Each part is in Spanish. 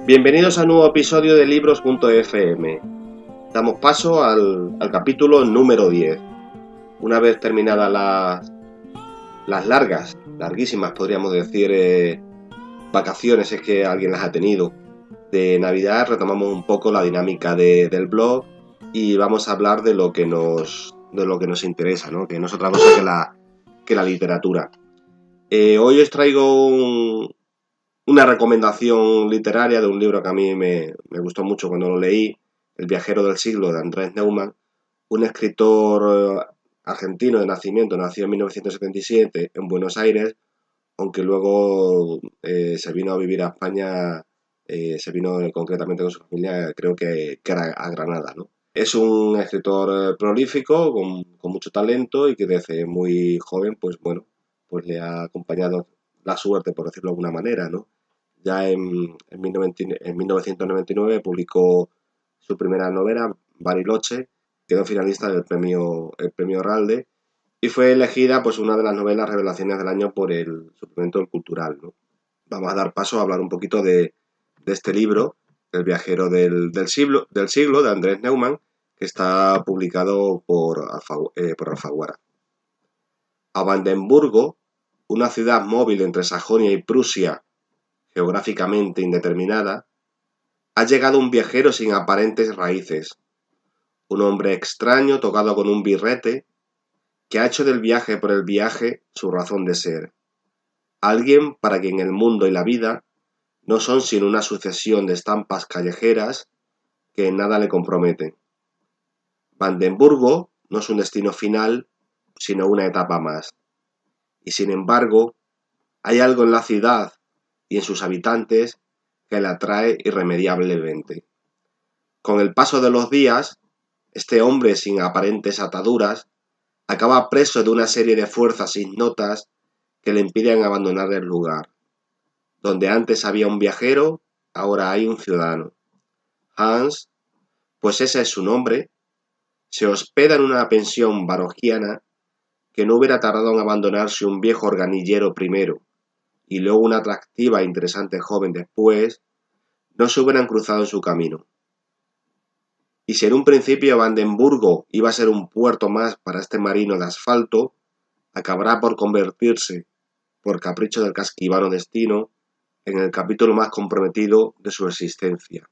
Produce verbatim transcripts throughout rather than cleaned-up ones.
Bienvenidos a un nuevo episodio de libros punto efe eme. Damos paso al, al capítulo número diez. Una vez terminadas las, las largas, larguísimas podríamos decir, eh, vacaciones, es que alguien las ha tenido, de Navidad, retomamos un poco la dinámica de, del blog y vamos a hablar de lo que nos, de lo que nos interesa, ¿no? Que no es otra cosa que la, que la literatura. Eh, hoy os traigo un, una recomendación literaria de un libro que a mí me, me gustó mucho cuando lo leí, El viajero del siglo, de Andrés Neumann, un escritor argentino de nacimiento, nació en mil novecientos setenta y siete en Buenos Aires, aunque luego eh, se vino a vivir a España, eh, se vino concretamente con su familia, creo que, que era a Granada, ¿no? Es un escritor prolífico, con, con mucho talento y que desde muy joven, pues bueno, pues le ha acompañado la suerte, por decirlo de alguna manera, ¿no? Ya en, en, mil novecientos noventa y nueve publicó su primera novela, Bariloche, quedó finalista del premio, el premio Ralde y fue elegida pues una de las novelas revelaciones del año por el suplemento del Cultural, ¿no? Vamos a dar paso a hablar un poquito de, de este libro, El viajero del, del, siglo, del siglo, de Andrés Neumann, que está publicado por, Alfa, eh, por Alfaguara. A Brandenburgo, una ciudad móvil entre Sajonia y Prusia, geográficamente indeterminada, ha llegado un viajero sin aparentes raíces, un hombre extraño tocado con un birrete, que ha hecho del viaje por el viaje su razón de ser. Alguien para quien el mundo y la vida no son sino una sucesión de estampas callejeras que en nada le comprometen. Brandenburgo no es un destino final, sino una etapa más. Y sin embargo, hay algo en la ciudad y en sus habitantes que la atrae irremediablemente. Con el paso de los días, este hombre sin aparentes ataduras acaba preso de una serie de fuerzas ignotas que le impiden abandonar el lugar. Donde antes había un viajero, ahora hay un ciudadano. Hans, pues ese es su nombre, se hospeda en una pensión barogiana que no hubiera tardado en abandonarse un viejo organillero primero y luego una atractiva e interesante joven después, no se hubieran cruzado en su camino. Y si en un principio Brandenburgo iba a ser un puerto más para este marino de asfalto, acabará por convertirse, por capricho del casquivano destino, en el capítulo más comprometido de su existencia.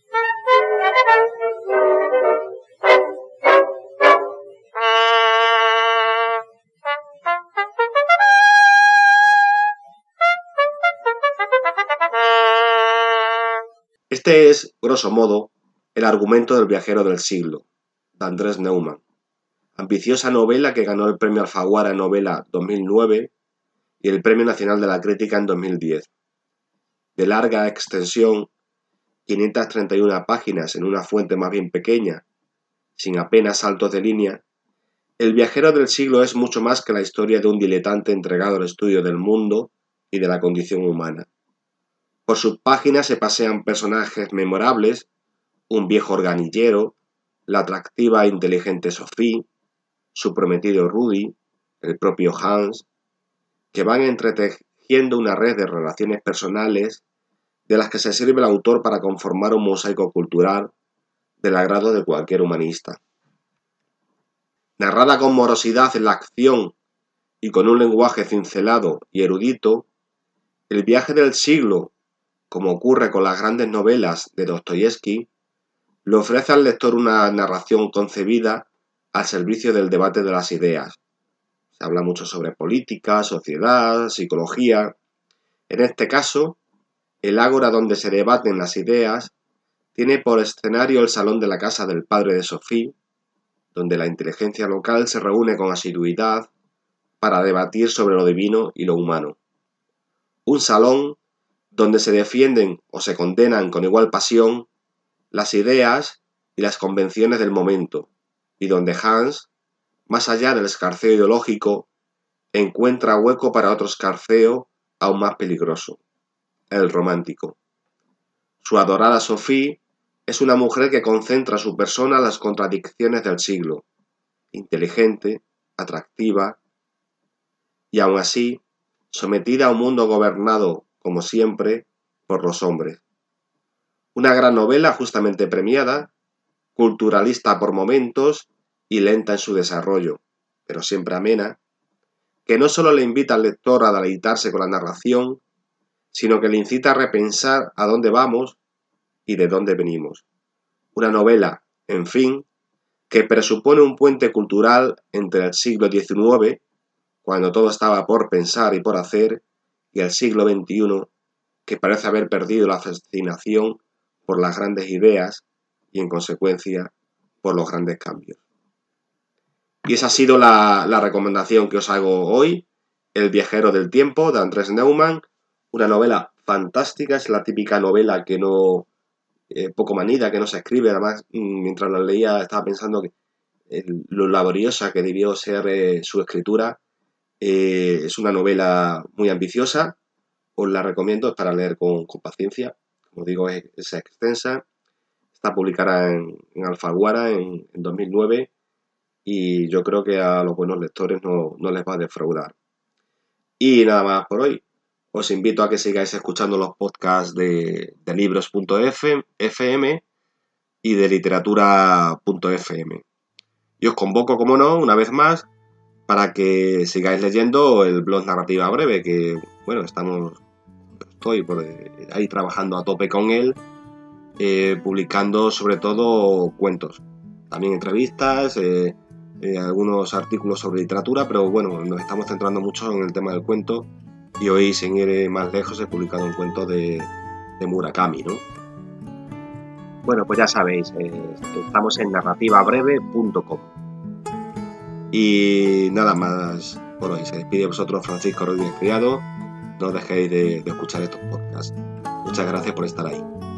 Este es, grosso modo, el argumento del viajero del siglo, de Andrés Neumann, ambiciosa novela que ganó el premio Alfaguara en novela dos mil nueve y el Premio Nacional de la Crítica en dos mil diez. De larga extensión, quinientas treinta y una páginas en una fuente más bien pequeña, sin apenas saltos de línea, El viajero del siglo es mucho más que la historia de un diletante entregado al estudio del mundo y de la condición humana. Por sus páginas se pasean personajes memorables, un viejo organillero, la atractiva e inteligente Sophie, su prometido Rudy, el propio Hans, que van entretejiendo una red de relaciones personales de las que se sirve el autor para conformar un mosaico cultural del agrado de cualquier humanista. Narrada con morosidad en la acción y con un lenguaje cincelado y erudito, El viaje del siglo, como ocurre con las grandes novelas de Dostoyevski, le ofrece al lector una narración concebida al servicio del debate de las ideas. Se habla mucho sobre política, sociedad, psicología. En este caso, el ágora donde se debaten las ideas tiene por escenario el salón de la casa del padre de Sophie, donde la inteligencia local se reúne con asiduidad para debatir sobre lo divino y lo humano. Un salón donde se defienden o se condenan con igual pasión las ideas y las convenciones del momento, y donde Hans, más allá del escarceo ideológico, encuentra hueco para otro escarceo aún más peligroso, el romántico. Su adorada Sophie es una mujer que concentra su persona en las contradicciones del siglo, inteligente, atractiva, y aun así, sometida a un mundo gobernado, como siempre, por los hombres. Una gran novela justamente premiada, culturalista por momentos y lenta en su desarrollo, pero siempre amena, que no solo le invita al lector a deleitarse con la narración, sino que le incita a repensar a dónde vamos y de dónde venimos. Una novela, en fin, que presupone un puente cultural entre el siglo diecinueve, cuando todo estaba por pensar y por hacer, y el siglo veintiuno, que parece haber perdido la fascinación por las grandes ideas y, en consecuencia, por los grandes cambios. Y esa ha sido la, la recomendación que os hago hoy, El viajero del tiempo, de Andrés Neumann, una novela fantástica, es la típica novela que no, eh, poco manida, que no se escribe. Además, mientras la leía estaba pensando que eh, lo laboriosa que debió ser eh, su escritura. Eh, es una novela muy ambiciosa, os la recomiendo para leer con, con paciencia. Como digo, es, es extensa, está publicada en, en Alfaguara en, en dos mil nueve y yo creo que a los buenos lectores no, no les va a defraudar. Y nada más por hoy. Os invito a que sigáis escuchando los podcasts de, de libros punto f m y de literatura punto f m. Y os convoco, como no, una vez más, para que sigáis leyendo el blog Narrativa Breve, que, bueno, estamos, estoy por ahí trabajando a tope con él, eh, publicando sobre todo cuentos, también entrevistas, eh, eh, algunos artículos sobre literatura, pero bueno, nos estamos centrando mucho en el tema del cuento y hoy, sin ir más lejos, he publicado un cuento de, de Murakami, ¿no? Bueno, pues ya sabéis, eh, estamos en narrativa breve punto com. Y nada más por hoy. Se despide de vosotros Francisco Rodríguez Criado. No dejéis de, de escuchar estos podcasts. Muchas gracias por estar ahí.